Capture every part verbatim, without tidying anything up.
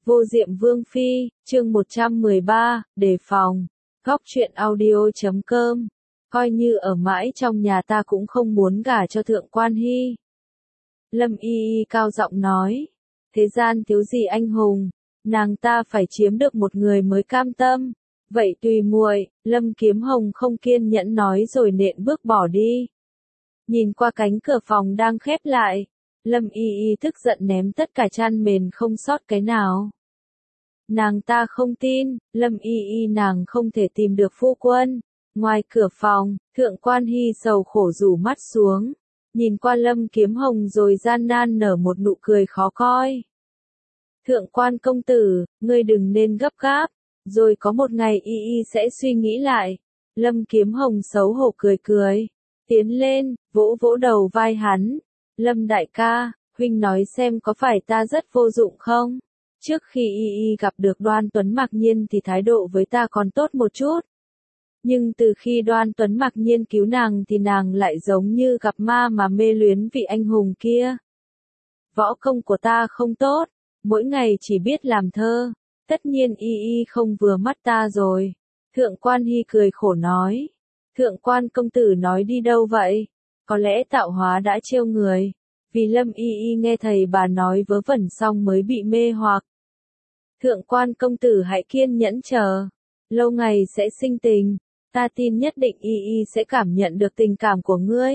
Vô Diệm Vương Phi, chương một trăm mười ba, đề phòng. Góc truyện audio chấm com. Coi như ở mãi trong nhà ta cũng không muốn gả cho Thượng Quan Hy. Lâm Y Y cao giọng nói. Thế gian thiếu gì anh hùng, nàng ta phải chiếm được một người mới cam tâm. Vậy tùy muội, Lâm Kiếm Hồng không kiên nhẫn nói rồi nện bước bỏ đi. Nhìn qua cánh cửa phòng đang khép lại, Lâm Y Y tức giận ném tất cả chăn mền không sót cái nào. Nàng ta không tin, Lâm Y Y nàng không thể tìm được phu quân. Ngoài cửa phòng, Thượng Quan Hy sầu khổ rủ mắt xuống, nhìn qua Lâm Kiếm Hồng rồi gian nan nở một nụ cười khó coi. Thượng Quan công tử, ngươi đừng nên gấp gáp, rồi có một ngày Y Y sẽ suy nghĩ lại. Lâm Kiếm Hồng xấu hổ cười cười, tiến lên, vỗ vỗ đầu vai hắn. Lâm đại ca, huynh nói xem có phải ta rất vô dụng không? Trước khi Y Y gặp được Đoan Tuấn Mặc Nhiên thì thái độ với ta còn tốt một chút. Nhưng từ khi Đoan Tuấn Mặc Nhiên cứu nàng thì nàng lại giống như gặp ma mà mê luyến vị anh hùng kia. Võ công của ta không tốt, mỗi ngày chỉ biết làm thơ, tất nhiên Y Y không vừa mắt ta rồi. Thượng Quan Hy cười khổ nói. Thượng Quan công tử nói đi đâu vậy? Có lẽ tạo hóa đã trêu người, vì Lâm Y Y nghe thầy bà nói vớ vẩn xong mới bị mê hoặc. Thượng Quan công tử hãy kiên nhẫn chờ, lâu ngày sẽ sinh tình, ta tin nhất định Y Y sẽ cảm nhận được tình cảm của ngươi.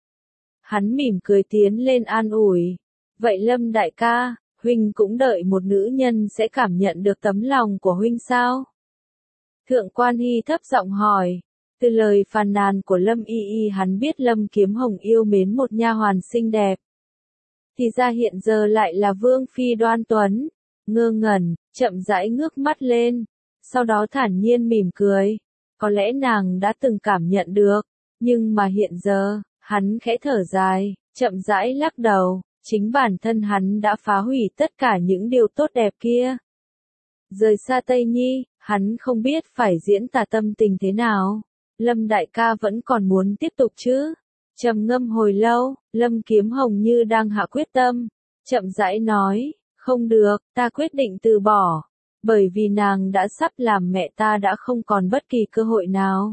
Hắn mỉm cười tiến lên an ủi. Vậy Lâm đại ca, huynh cũng đợi một nữ nhân sẽ cảm nhận được tấm lòng của huynh sao? Thượng Quan Hy thấp giọng hỏi. Từ lời phàn nàn của Lâm Y Y hắn biết Lâm Kiếm Hồng yêu mến một nha hoàn xinh đẹp. Thì ra hiện giờ lại là Vương Phi Đoan Tuấn. Ngơ ngẩn, chậm rãi ngước mắt lên, sau đó thản nhiên mỉm cười. Có lẽ nàng đã từng cảm nhận được, nhưng mà hiện giờ, hắn khẽ thở dài, chậm rãi lắc đầu, chính bản thân hắn đã phá hủy tất cả những điều tốt đẹp kia. Rời xa Tây Nhi, hắn không biết phải diễn tả tâm tình thế nào. Lâm đại ca vẫn còn muốn tiếp tục chứ? Trầm ngâm hồi lâu, Lâm Kiếm Hồng như đang hạ quyết tâm, chậm rãi nói. Không được, ta quyết định từ bỏ, bởi vì nàng đã sắp làm mẹ ta đã không còn bất kỳ cơ hội nào.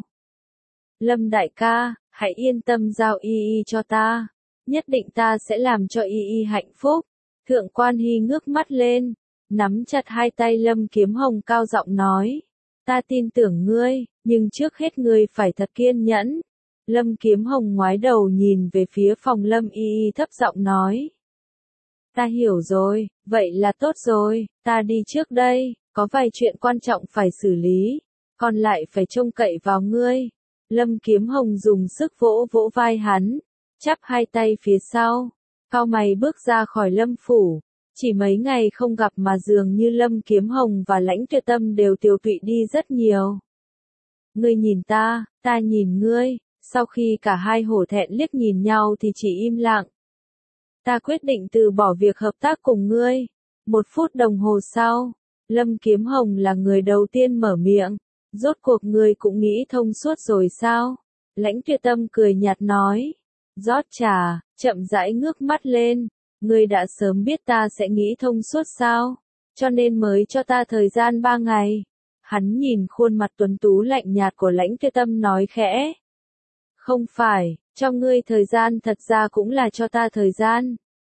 Lâm đại ca, hãy yên tâm giao Y Y cho ta, nhất định ta sẽ làm cho Y Y hạnh phúc. Thượng Quan Hy ngước mắt lên, nắm chặt hai tay Lâm Kiếm Hồng cao giọng nói. Ta tin tưởng ngươi, nhưng trước hết ngươi phải thật kiên nhẫn. Lâm Kiếm Hồng ngoái đầu nhìn về phía phòng Lâm Y Y thấp giọng nói. Ta hiểu rồi, vậy là tốt rồi, ta đi trước đây, có vài chuyện quan trọng phải xử lý, còn lại phải trông cậy vào ngươi. Lâm Kiếm Hồng dùng sức vỗ vỗ vai hắn, chắp hai tay phía sau, cau mày bước ra khỏi Lâm phủ. Chỉ mấy ngày không gặp mà dường như Lâm Kiếm Hồng và Lãnh Tuyệt Tâm đều tiều tụy đi rất nhiều. Ngươi nhìn ta, ta nhìn ngươi, sau khi cả hai hổ thẹn liếc nhìn nhau thì chỉ im lặng. Ta quyết định từ bỏ việc hợp tác cùng ngươi. Một phút đồng hồ sau, Lâm Kiếm Hồng là người đầu tiên mở miệng. Rốt cuộc ngươi cũng nghĩ thông suốt rồi sao? Lãnh Tuyệt Tâm cười nhạt nói. Rót trà, chậm rãi ngước mắt lên. Ngươi đã sớm biết ta sẽ nghĩ thông suốt sao? Cho nên mới cho ta thời gian ba ngày. Hắn nhìn khuôn mặt tuấn tú lạnh nhạt của Lãnh Tuyệt Tâm nói khẽ. Không phải, cho ngươi thời gian thật ra cũng là cho ta thời gian.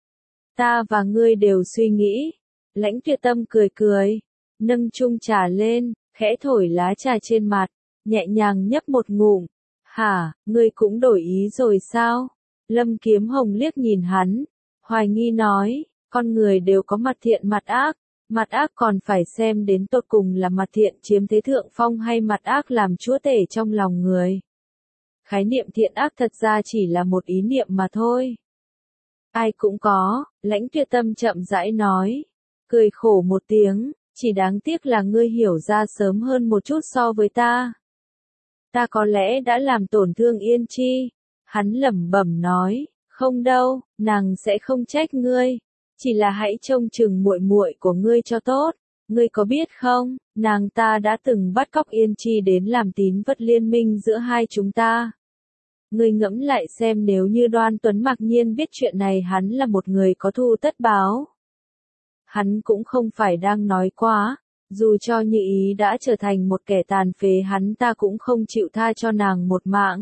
Ta và ngươi đều suy nghĩ. Lãnh Tuyệt Tâm cười cười, nâng chung trà lên, khẽ thổi lá trà trên mặt, nhẹ nhàng nhấp một ngụm. Hả, ngươi cũng đổi ý rồi sao? Lâm Kiếm Hồng liếc nhìn hắn, hoài nghi nói, con người đều có mặt thiện mặt ác, mặt ác còn phải xem đến tột cùng là mặt thiện chiếm thế thượng phong hay mặt ác làm chúa tể trong lòng người. Khái niệm thiện ác thật ra chỉ là một ý niệm mà thôi. Ai cũng có, Lãnh Tuyệt Tâm chậm rãi nói, cười khổ một tiếng, chỉ đáng tiếc là ngươi hiểu ra sớm hơn một chút so với ta. Ta có lẽ đã làm tổn thương Yên Chi. Hắn lẩm bẩm nói, không đâu, nàng sẽ không trách ngươi, chỉ là hãy trông chừng muội muội của ngươi cho tốt. Ngươi có biết không, nàng ta đã từng bắt cóc Yên Chi đến làm tín vật liên minh giữa hai chúng ta. Ngươi ngẫm lại xem nếu như Đoan Tuấn Mặc Nhiên biết chuyện này hắn là một người có thù tất báo. Hắn cũng không phải đang nói quá, dù cho Như Ý đã trở thành một kẻ tàn phế hắn ta cũng không chịu tha cho nàng một mạng.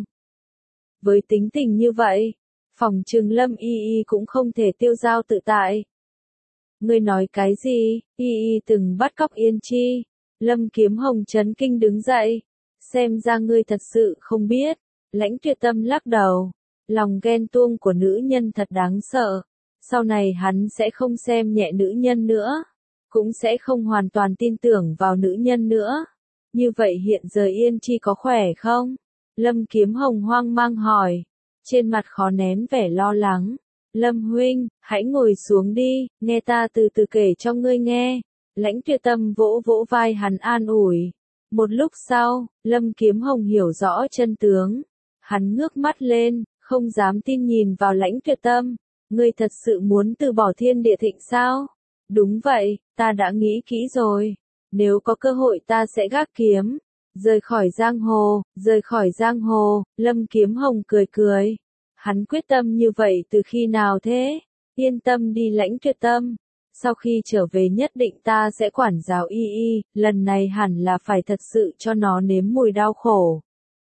Với tính tình như vậy, phỏng chừng Lâm Y Y cũng không thể tiêu dao tự tại. Ngươi nói cái gì? Y Y từng bắt cóc Yên Chi. Lâm Kiếm Hồng chấn kinh đứng dậy. Xem ra ngươi thật sự không biết. Lãnh Tuyệt Tâm lắc đầu. Lòng ghen tuông của nữ nhân thật đáng sợ. Sau này hắn sẽ không xem nhẹ nữ nhân nữa. Cũng sẽ không hoàn toàn tin tưởng vào nữ nhân nữa. Như vậy hiện giờ Yên Chi có khỏe không? Lâm Kiếm Hồng hoang mang hỏi. Trên mặt khó nén vẻ lo lắng. Lâm huynh, hãy ngồi xuống đi, nghe ta từ từ kể cho ngươi nghe. Lãnh Tuyệt Tâm vỗ vỗ vai hắn an ủi. Một lúc sau, Lâm Kiếm Hồng hiểu rõ chân tướng. Hắn ngước mắt lên, không dám tin nhìn vào Lãnh Tuyệt Tâm. Ngươi thật sự muốn từ bỏ Thiên Địa Thịnh sao? Đúng vậy, ta đã nghĩ kỹ rồi. Nếu có cơ hội ta sẽ gác kiếm. Rời khỏi giang hồ, rời khỏi giang hồ, Lâm Kiếm Hồng cười cười. Hắn quyết tâm như vậy từ khi nào thế? Yên tâm đi Lãnh Tuyệt Tâm. Sau khi trở về nhất định ta sẽ quản giáo Y Y, lần này hẳn là phải thật sự cho nó nếm mùi đau khổ.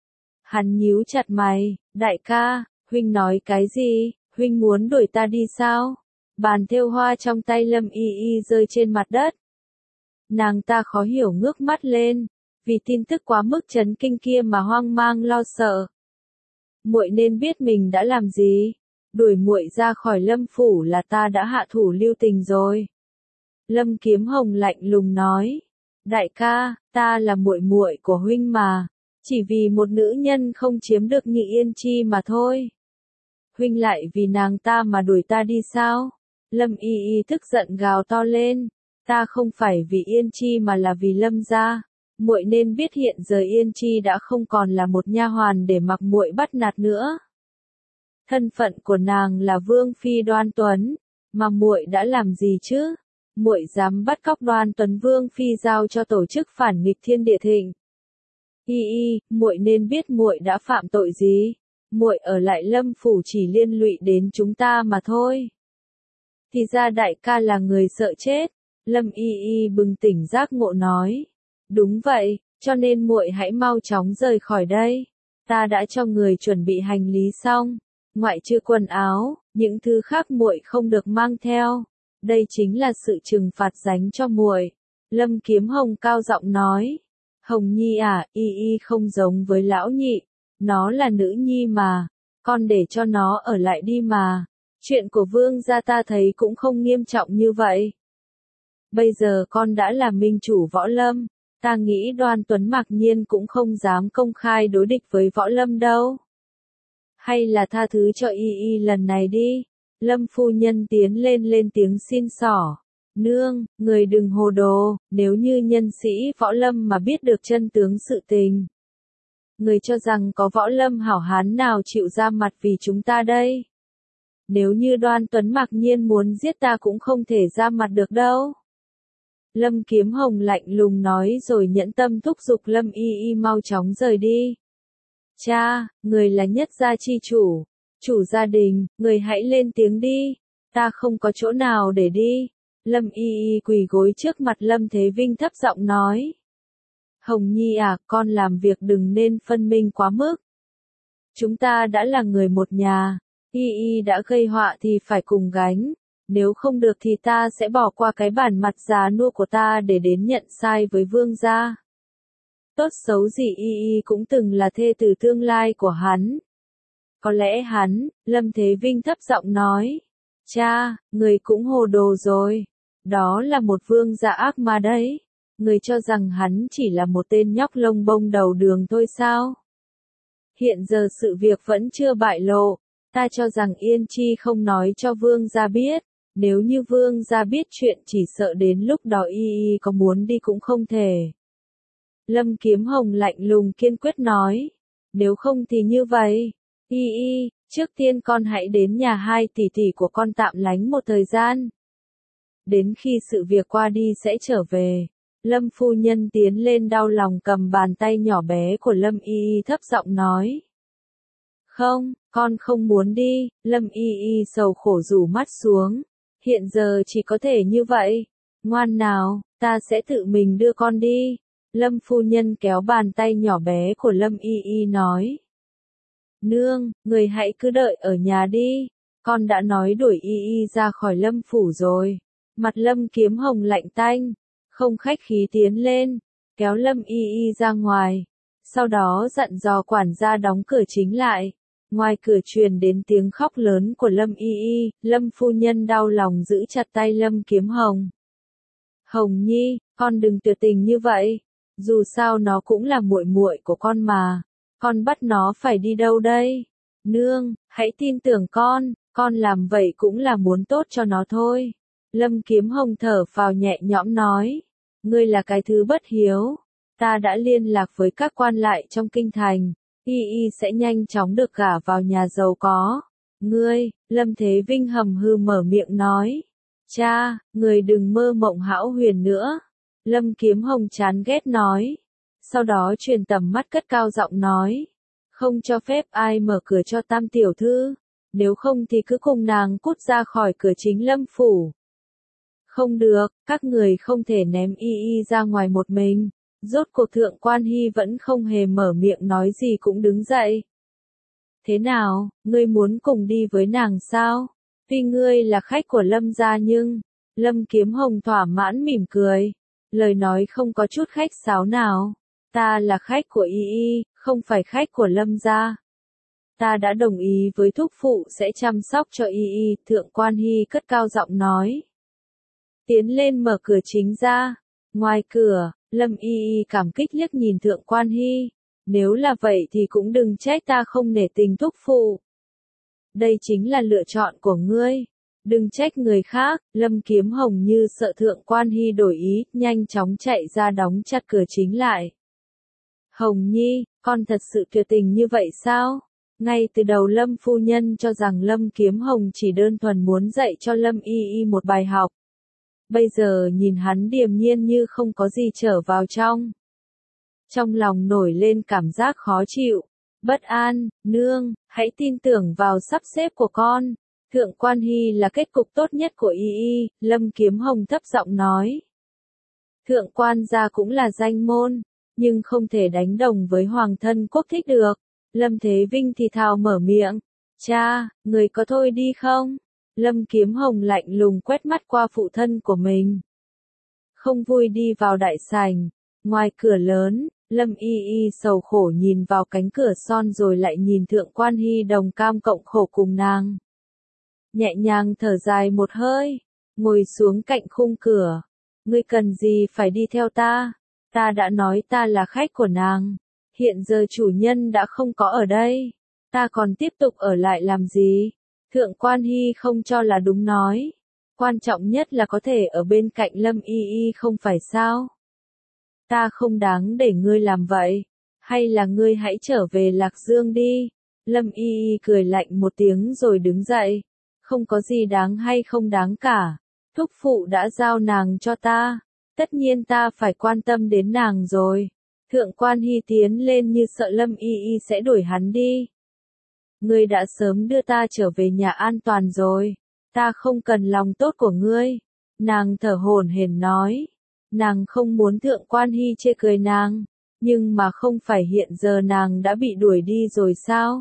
Hắn nhíu chặt mày, đại ca, huynh nói cái gì, huynh muốn đuổi ta đi sao? Bàn thêu hoa trong tay Lâm Y Y rơi trên mặt đất. Nàng ta khó hiểu ngước mắt lên, vì tin tức quá mức chấn kinh kia mà hoang mang lo sợ. Muội nên biết mình đã làm gì, đuổi muội ra khỏi Lâm phủ là ta đã hạ thủ lưu tình rồi. Lâm Kiếm Hồng lạnh lùng nói, đại ca, ta là muội muội của huynh mà, chỉ vì một nữ nhân không chiếm được Nhị Yên Chi mà thôi. Huynh lại vì nàng ta mà đuổi ta đi sao? Lâm Y Y tức giận gào to lên, ta không phải vì Yên Chi mà là vì Lâm gia. Muội nên biết hiện giờ Yên Chi đã không còn là một nha hoàn để mặc muội bắt nạt nữa. Thân phận của nàng là Vương phi Đoan Tuấn, mà muội đã làm gì chứ? Muội dám bắt cóc Đoan Tuấn Vương phi giao cho tổ chức phản nghịch Thiên Địa Thịnh. Y Y, muội nên biết muội đã phạm tội gì? Muội ở lại Lâm phủ chỉ liên lụy đến chúng ta mà thôi. Thì ra đại ca là người sợ chết. Lâm Y Y bừng tỉnh giác ngộ nói. Đúng vậy, cho nên muội hãy mau chóng rời khỏi đây. Ta đã cho người chuẩn bị hành lý xong, ngoại trừ quần áo, những thứ khác muội không được mang theo. Đây chính là sự trừng phạt dành cho muội. Lâm Kiếm Hồng cao giọng nói. Hồng Nhi à, Y Y không giống với lão nhị, nó là nữ nhi mà, con để cho nó ở lại đi mà. Chuyện của vương gia ta thấy cũng không nghiêm trọng như vậy. Bây giờ con đã là minh chủ Võ Lâm. Ta nghĩ Đoan Tuấn mặc nhiên cũng không dám công khai đối địch với Võ Lâm đâu. Hay là tha thứ cho Y Y lần này đi. Lâm phu nhân tiến lên lên tiếng xin xỏ. Nương, người đừng hồ đồ, nếu như nhân sĩ Võ Lâm mà biết được chân tướng sự tình. Người cho rằng có Võ Lâm hảo hán nào chịu ra mặt vì chúng ta đây. Nếu như Đoan Tuấn mặc nhiên muốn giết ta cũng không thể ra mặt được đâu. Lâm Kiếm Hồng lạnh lùng nói rồi nhẫn tâm thúc giục Lâm Y Y mau chóng rời đi. Cha, người là nhất gia chi chủ, chủ gia đình, người hãy lên tiếng đi, ta không có chỗ nào để đi. Lâm Y Y quỳ gối trước mặt Lâm Thế Vinh thấp giọng nói. Hồng Nhi à, con làm việc đừng nên phân minh quá mức. Chúng ta đã là người một nhà, Y Y đã gây họa thì phải cùng gánh. Nếu không được thì ta sẽ bỏ qua cái bản mặt già nua của ta để đến nhận sai với vương gia. Tốt xấu gì Y Y cũng từng là thê tử tương lai của hắn. Có lẽ hắn, Lâm Thế Vinh thấp giọng nói. Cha, người cũng hồ đồ rồi. Đó là một vương gia ác ma đấy. Người cho rằng hắn chỉ là một tên nhóc lông bông đầu đường thôi sao? Hiện giờ sự việc vẫn chưa bại lộ. Ta cho rằng Yên Chi không nói cho vương gia biết. Nếu như vương gia biết chuyện chỉ sợ đến lúc đó Y Y có muốn đi cũng không thể. Lâm Kiếm Hồng lạnh lùng kiên quyết nói. Nếu không thì như vậy. Y Y, trước tiên con hãy đến nhà hai tỷ tỷ của con tạm lánh một thời gian. Đến khi sự việc qua đi sẽ trở về. Lâm phu nhân tiến lên đau lòng cầm bàn tay nhỏ bé của Lâm Y Y thấp giọng nói. Không, con không muốn đi. Lâm Y Y sầu khổ rủ mắt xuống. Hiện giờ chỉ có thể như vậy. Ngoan nào, ta sẽ tự mình đưa con đi. Lâm phu nhân kéo bàn tay nhỏ bé của Lâm Y Y nói. Nương, người hãy cứ đợi ở nhà đi. Con đã nói đuổi Y Y ra khỏi Lâm phủ rồi. Mặt Lâm Kiếm Hồng lạnh tanh, không khách khí tiến lên, kéo Lâm Y Y ra ngoài. Sau đó dặn dò quản gia đóng cửa chính lại. Ngoài cửa truyền đến tiếng khóc lớn của Lâm Y Y, Lâm phu nhân đau lòng giữ chặt tay Lâm Kiếm Hồng. Hồng Nhi, con đừng tuyệt tình như vậy. Dù sao nó cũng là muội muội của con mà. Con bắt nó phải đi đâu đây? Nương, hãy tin tưởng con, con làm vậy cũng là muốn tốt cho nó thôi. Lâm Kiếm Hồng thở phào nhẹ nhõm nói. Ngươi là cái thứ bất hiếu. Ta đã liên lạc với các quan lại trong kinh thành. Y Y sẽ nhanh chóng được gả vào nhà giàu có. Ngươi, Lâm Thế Vinh hầm hư mở miệng nói. Cha, người đừng mơ mộng hão huyền nữa. Lâm Kiếm Hồng chán ghét nói. Sau đó truyền tầm mắt cất cao giọng nói. Không cho phép ai mở cửa cho Tam tiểu thư. Nếu không thì cứ cùng nàng cút ra khỏi cửa chính Lâm phủ. Không được, các người không thể ném Y Y ra ngoài một mình. Rốt cuộc Thượng Quan Hy vẫn không hề mở miệng nói gì cũng đứng dậy. Thế nào, ngươi muốn cùng đi với nàng sao? Tuy ngươi là khách của Lâm gia nhưng... Lâm Kiếm Hồng thỏa mãn mỉm cười. Lời nói không có chút khách sáo nào. Ta là khách của Y Y, không phải khách của Lâm gia. Ta đã đồng ý với thúc phụ sẽ chăm sóc cho Y Y, Thượng Quan Hy cất cao giọng nói. Tiến lên mở cửa chính ra. Ngoài cửa, Lâm Y Y cảm kích liếc nhìn Thượng Quan Hy. Nếu là vậy thì cũng đừng trách ta không nể tình thúc phụ. Đây chính là lựa chọn của ngươi. Đừng trách người khác. Lâm Kiếm Hồng như sợ Thượng Quan Hy đổi ý, nhanh chóng chạy ra đóng chặt cửa chính lại. Hồng Nhi, con thật sự tuyệt tình như vậy sao? Ngay từ đầu Lâm phu nhân cho rằng Lâm Kiếm Hồng chỉ đơn thuần muốn dạy cho Lâm Y Y một bài học. Bây giờ nhìn hắn điềm nhiên như không có gì trở vào trong. Trong lòng nổi lên cảm giác khó chịu, bất an. Nương, hãy tin tưởng vào sắp xếp của con. Thượng Quan Hy là kết cục tốt nhất của Y Y, Lâm Kiếm Hồng thấp giọng nói. Thượng quan gia cũng là danh môn, nhưng không thể đánh đồng với hoàng thân quốc thích được. Lâm Thế Vinh thì thào mở miệng. Cha, người có thôi đi không? Lâm Kiếm Hồng lạnh lùng quét mắt qua phụ thân của mình. Không vui đi vào đại sảnh. Ngoài cửa lớn, Lâm Y Y sầu khổ nhìn vào cánh cửa son rồi lại nhìn Thượng Quan Hy đồng cam cộng khổ cùng nàng. Nhẹ nhàng thở dài một hơi, ngồi xuống cạnh khung cửa. Ngươi cần gì phải đi theo ta? Ta đã nói ta là khách của nàng. Hiện giờ chủ nhân đã không có ở đây. Ta còn tiếp tục ở lại làm gì? Thượng Quan Hy không cho là đúng nói. Quan trọng nhất là có thể ở bên cạnh Lâm Y Y không phải sao? Ta không đáng để ngươi làm vậy. Hay là ngươi hãy trở về Lạc Dương đi. Lâm Y Y cười lạnh một tiếng rồi đứng dậy. Không có gì đáng hay không đáng cả. Thúc phụ đã giao nàng cho ta. Tất nhiên ta phải quan tâm đến nàng rồi. Thượng Quan Hy tiến lên như sợ Lâm Y Y sẽ đuổi hắn đi. Ngươi đã sớm đưa ta trở về nhà an toàn rồi. Ta không cần lòng tốt của ngươi. Nàng thở hổn hển nói. Nàng không muốn Thượng Quan Hy chê cười nàng. Nhưng mà không phải hiện giờ nàng đã bị đuổi đi rồi sao?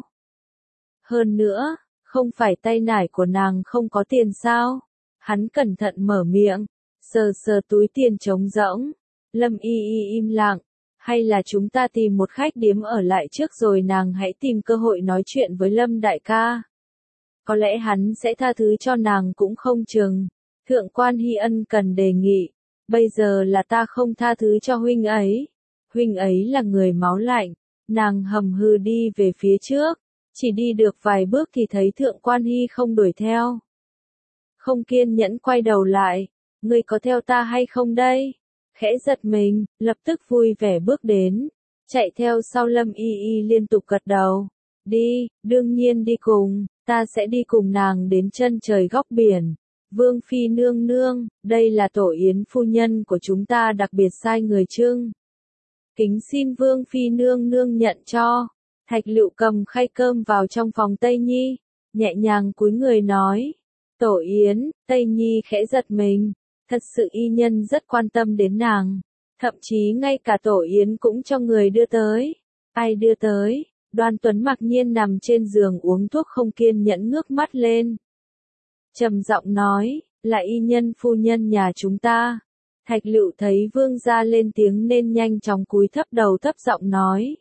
Hơn nữa, không phải tay nải của nàng không có tiền sao? Hắn cẩn thận mở miệng, sờ sờ túi tiền trống rỗng. Lâm Y Y im lặng. Hay là chúng ta tìm một khách điếm ở lại trước rồi nàng hãy tìm cơ hội nói chuyện với Lâm đại ca. Có lẽ hắn sẽ tha thứ cho nàng cũng không chừng. Thượng Quan Hy ân cần đề nghị. Bây giờ là ta không tha thứ cho huynh ấy. Huynh ấy là người máu lạnh. Nàng hầm hừ đi về phía trước. Chỉ đi được vài bước thì thấy Thượng Quan Hy không đuổi theo. Không kiên nhẫn quay đầu lại. Ngươi có theo ta hay không đây? Khẽ giật mình, lập tức vui vẻ bước đến. Chạy theo sau Lâm Y Y liên tục gật đầu. Đi, đương nhiên đi cùng. Ta sẽ đi cùng nàng đến chân trời góc biển. Vương Phi nương nương, đây là tổ yến phu nhân của chúng ta đặc biệt sai người trưng. Kính xin Vương Phi nương nương nhận cho. Thạch Lựu cầm khay cơm vào trong phòng Tây Nhi, nhẹ nhàng cúi người nói. Tổ Yến, Tây Nhi khẽ giật mình, thật sự y nhân rất quan tâm đến nàng, thậm chí ngay cả Tổ Yến cũng cho người đưa tới. Ai đưa tới? Đoan Tuấn mặc nhiên nằm trên giường uống thuốc không kiên nhẫn ngước mắt lên. Trầm giọng nói, là y nhân phu nhân nhà chúng ta. Thạch Lựu thấy vương gia lên tiếng nên nhanh chóng cúi thấp đầu thấp giọng nói.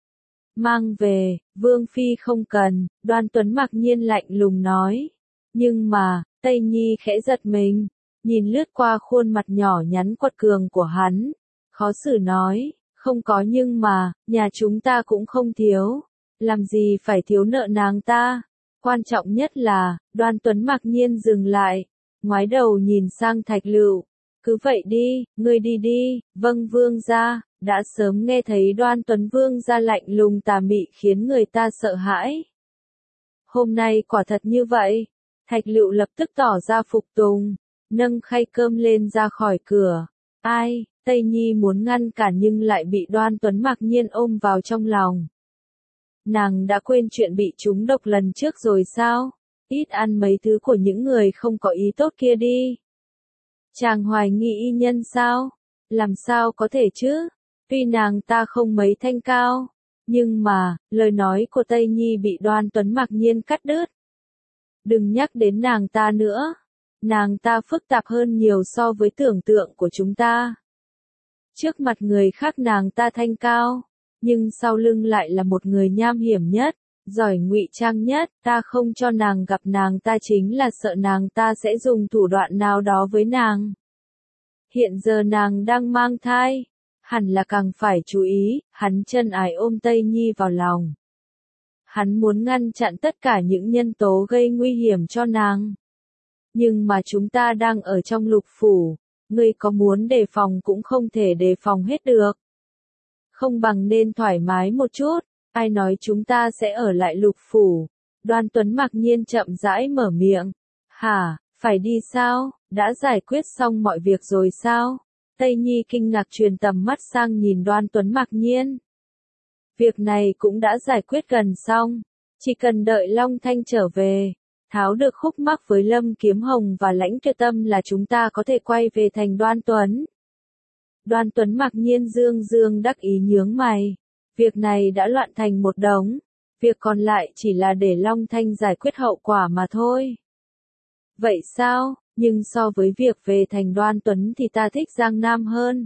Mang về, vương phi không cần, Đoan Tuấn mặc nhiên lạnh lùng nói. Nhưng mà, Tây Nhi khẽ giật mình, nhìn lướt qua khuôn mặt nhỏ nhắn quật cường của hắn, khó xử nói, không có nhưng mà, nhà chúng ta cũng không thiếu, làm gì phải thiếu nợ nàng ta. Quan trọng nhất là, Đoan Tuấn mặc nhiên dừng lại, ngoái đầu nhìn sang Thạch Lựu, cứ vậy đi, ngươi đi đi, vâng vương gia. Đã sớm nghe thấy Đoan Tuấn vương gia lạnh lùng tà mị khiến người ta sợ hãi. Hôm nay quả thật như vậy, Thạch Lựu lập tức tỏ ra phục tùng, nâng khay cơm lên ra khỏi cửa. Ai, Tây Nhi muốn ngăn cản nhưng lại bị Đoan Tuấn mặc nhiên ôm vào trong lòng. Nàng đã quên chuyện bị trúng độc lần trước rồi sao? Ít ăn mấy thứ của những người không có ý tốt kia đi. Chàng hoài nghi y nhân sao? Làm sao có thể chứ? Tuy nàng ta không mấy thanh cao, nhưng mà, lời nói của Tây Nhi bị Đoan Tuấn mặc nhiên cắt đứt. Đừng nhắc đến nàng ta nữa. Nàng ta phức tạp hơn nhiều so với tưởng tượng của chúng ta. Trước mặt người khác nàng ta thanh cao, nhưng sau lưng lại là một người nham hiểm nhất, giỏi ngụy trang nhất. Ta không cho nàng gặp nàng ta chính là sợ nàng ta sẽ dùng thủ đoạn nào đó với nàng. Hiện giờ nàng đang mang thai, hẳn là càng phải chú ý. Hắn chân ái ôm Tây Nhi vào lòng. Hắn muốn ngăn chặn tất cả những nhân tố gây nguy hiểm cho nàng. Nhưng mà chúng ta đang ở trong lục phủ, ngươi có muốn đề phòng cũng không thể đề phòng hết được. Không bằng nên thoải mái một chút, ai nói chúng ta sẽ ở lại lục phủ. Đoan Tuấn mặc nhiên chậm rãi mở miệng. Hả, phải đi sao, đã giải quyết xong mọi việc rồi sao? Tây Nhi kinh ngạc truyền tầm mắt sang nhìn Đoan Tuấn mặc nhiên. Việc này cũng đã giải quyết gần xong, chỉ cần đợi Long Thanh trở về, tháo được khúc mắc với Lâm Kiếm Hồng và Lãnh Triệt Tâm là chúng ta có thể quay về thành Đoan Tuấn. Đoan Tuấn mặc nhiên dương dương đắc ý nhướng mày, việc này đã loạn thành một đống, việc còn lại chỉ là để Long Thanh giải quyết hậu quả mà thôi. Vậy sao, nhưng so với việc về thành Đoan Tuấn thì ta thích Giang Nam hơn.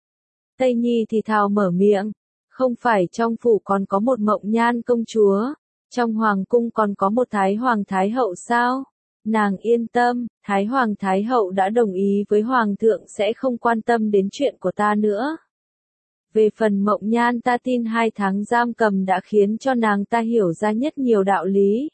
Tây Nhi thì thào mở miệng, không phải trong phủ còn có một Mộng Nhan công chúa, trong hoàng cung còn có một Thái Hoàng Thái Hậu sao? Nàng yên tâm, Thái Hoàng Thái Hậu đã đồng ý với Hoàng thượng sẽ không quan tâm đến chuyện của ta nữa. Về phần Mộng Nhan ta tin hai tháng giam cầm đã khiến cho nàng ta hiểu ra nhất nhiều đạo lý.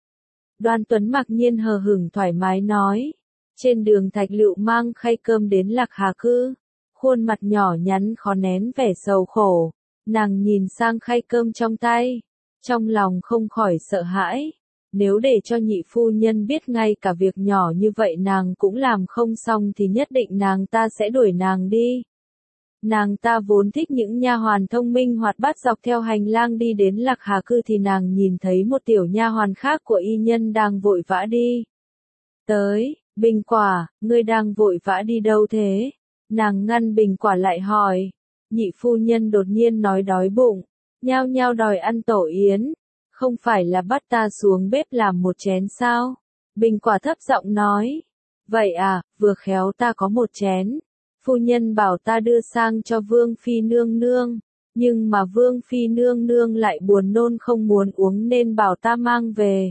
Đoan Tuấn mặc nhiên hờ hững thoải mái nói. Trên đường Thạch Lựu mang khay cơm đến Lạc Hà Cư, khuôn mặt nhỏ nhắn khó nén vẻ sầu khổ. Nàng nhìn sang khay cơm trong tay, trong lòng không khỏi sợ hãi. Nếu để cho nhị phu nhân biết ngay cả việc nhỏ như vậy nàng cũng làm không xong thì nhất định nàng ta sẽ đuổi nàng đi. Nàng ta vốn thích những nha hoàn thông minh hoạt bát dọc theo hành lang đi đến Lạc Hà Cư thì nàng nhìn thấy một tiểu nha hoàn khác của y nhân đang vội vã đi. Tới, Bình Quả, ngươi đang vội vã đi đâu thế? Nàng ngăn Bình Quả lại hỏi. Nhị phu nhân đột nhiên nói đói bụng, nhao nhao đòi ăn tổ yến. Không phải là bắt ta xuống bếp làm một chén sao? Bình Quả thấp giọng nói. Vậy à, vừa khéo ta có một chén. Phu nhân bảo ta đưa sang cho Vương Phi nương nương. Nhưng mà Vương Phi nương nương lại buồn nôn không muốn uống nên bảo ta mang về.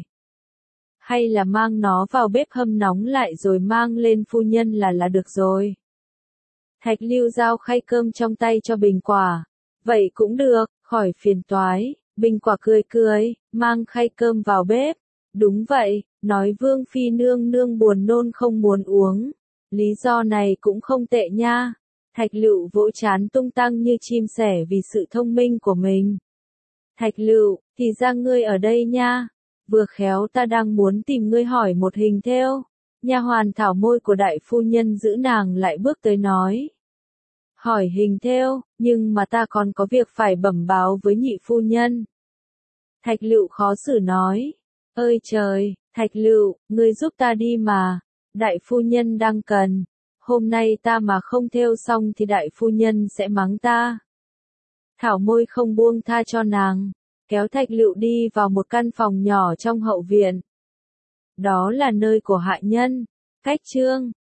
Hay là mang nó vào bếp hâm nóng lại rồi mang lên phu nhân là là được rồi. Thạch Lưu giao khay cơm trong tay cho Bình Quả. Vậy cũng được, khỏi phiền toái. Bình Quả cười cười, mang khay cơm vào bếp. Đúng vậy, nói Vương Phi nương nương buồn nôn không muốn uống. Lý do này cũng không tệ nha. Thạch Lựu vỗ trán tung tăng như chim sẻ vì sự thông minh của mình. Thạch Lựu, thì ra ngươi ở đây nha. Vừa khéo ta đang muốn tìm ngươi hỏi một hình thêu. Nha hoàn thảo môi của đại phu nhân giữ nàng lại bước tới nói. Hỏi hình thêu, nhưng mà ta còn có việc phải bẩm báo với nhị phu nhân. Thạch Lựu khó xử nói. Ơi trời, Thạch Lựu, ngươi giúp ta đi mà, đại phu nhân đang cần, hôm nay ta mà không thêu xong thì đại phu nhân sẽ mắng ta. Thảo Môi không buông tha cho nàng, kéo Thạch Lựu đi vào một căn phòng nhỏ trong hậu viện. Đó là nơi của hạ nhân, cách Trương